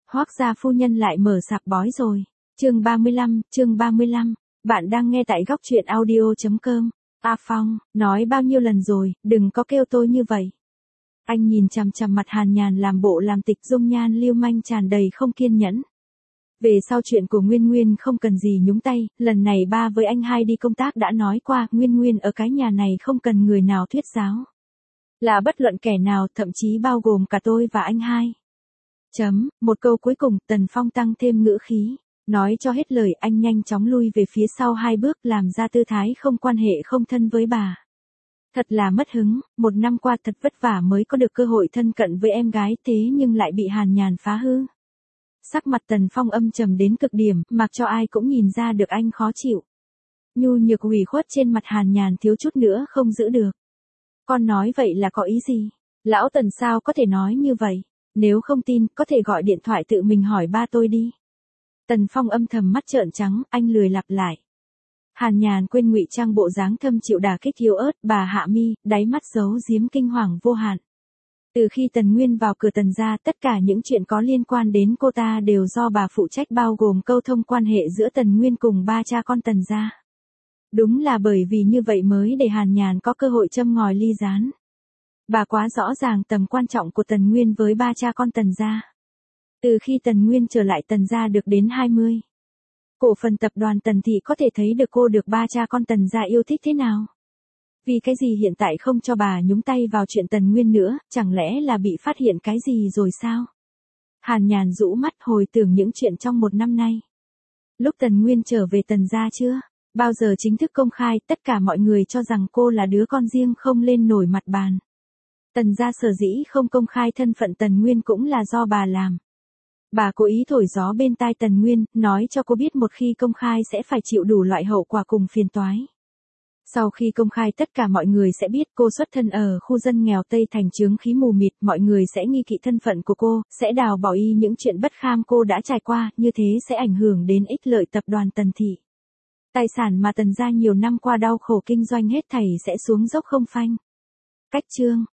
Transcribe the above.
Hoác gia phu nhân lại mở sạp bói rồi. Chương 35, bạn đang nghe tại góc truyện audio.com. A Phong, nói bao nhiêu lần rồi, đừng có kêu tôi như vậy. Anh nhìn chằm chằm mặt Hàn Nhàn làm bộ làm tịch, dung nhan lưu manh tràn đầy không kiên nhẫn. Về sau chuyện của Nguyên Nguyên không cần gì nhúng tay, lần này ba với anh hai đi công tác đã nói qua, Nguyên Nguyên ở cái nhà này không cần người nào thuyết giáo. Là bất luận kẻ nào, thậm chí bao gồm cả tôi và anh hai. Một câu cuối cùng, Tần Phong tăng thêm ngữ khí. Nói cho hết lời, anh nhanh chóng lui về phía sau 2 bước, làm ra tư thái không quan hệ không thân với bà. Thật là mất hứng, 1 năm qua thật vất vả mới có được cơ hội thân cận với em gái, thế nhưng lại bị Hàn Nhàn phá hư. Sắc mặt Tần Phong âm trầm đến cực điểm, mặc cho ai cũng nhìn ra được anh khó chịu. Nhu nhược ủy khuất trên mặt Hàn Nhàn thiếu chút nữa không giữ được. Con nói vậy là có ý gì? Lão Tần sao có thể nói như vậy? Nếu không tin, có thể gọi điện thoại tự mình hỏi ba tôi đi. Tần Phong âm thầm mắt trợn trắng, anh lười lặp lại. Hàn Nhàn quên ngụy trang bộ dáng thâm chịu đả kích yếu ớt, bà hạ mi, đáy mắt giấu giếm kinh hoàng vô hạn. Từ khi Tần Nguyên vào cửa Tần gia, tất cả những chuyện có liên quan đến cô ta đều do bà phụ trách, bao gồm câu thông quan hệ giữa Tần Nguyên cùng 3 cha con Tần gia. Đúng là bởi vì như vậy mới để Hàn Nhàn có cơ hội châm ngòi ly gián. Bà quá rõ ràng tầm quan trọng của Tần Nguyên với 3 cha con Tần gia. Từ khi Tần Nguyên trở lại Tần gia được đến 20. Cổ phần tập đoàn Tần Thị có thể thấy được cô được 3 cha con Tần gia yêu thích thế nào. Vì cái gì hiện tại không cho bà nhúng tay vào chuyện Tần Nguyên nữa, chẳng lẽ là bị phát hiện cái gì rồi sao? Hàn Nhàn rũ mắt hồi tưởng những chuyện trong 1 năm nay. Lúc Tần Nguyên trở về Tần gia chưa? Bao giờ chính thức công khai, tất cả mọi người cho rằng cô là đứa con riêng không lên nổi mặt bàn. Tần gia sở dĩ không công khai thân phận Tần Nguyên cũng là do bà làm. Bà cố ý thổi gió bên tai Tần Nguyên, nói cho cô biết một khi công khai sẽ phải chịu đủ loại hậu quả cùng phiền toái. Sau khi công khai tất cả mọi người sẽ biết cô xuất thân ở khu dân nghèo Tây Thành, chướng khí mù mịt, mọi người sẽ nghi kỵ thân phận của cô, sẽ đào bỏ y những chuyện bất kham cô đã trải qua, như thế sẽ ảnh hưởng đến ích lợi tập đoàn Tần Thị. Tài sản mà Tần gia nhiều năm qua đau khổ kinh doanh hết thảy sẽ xuống dốc không phanh. Cách chương,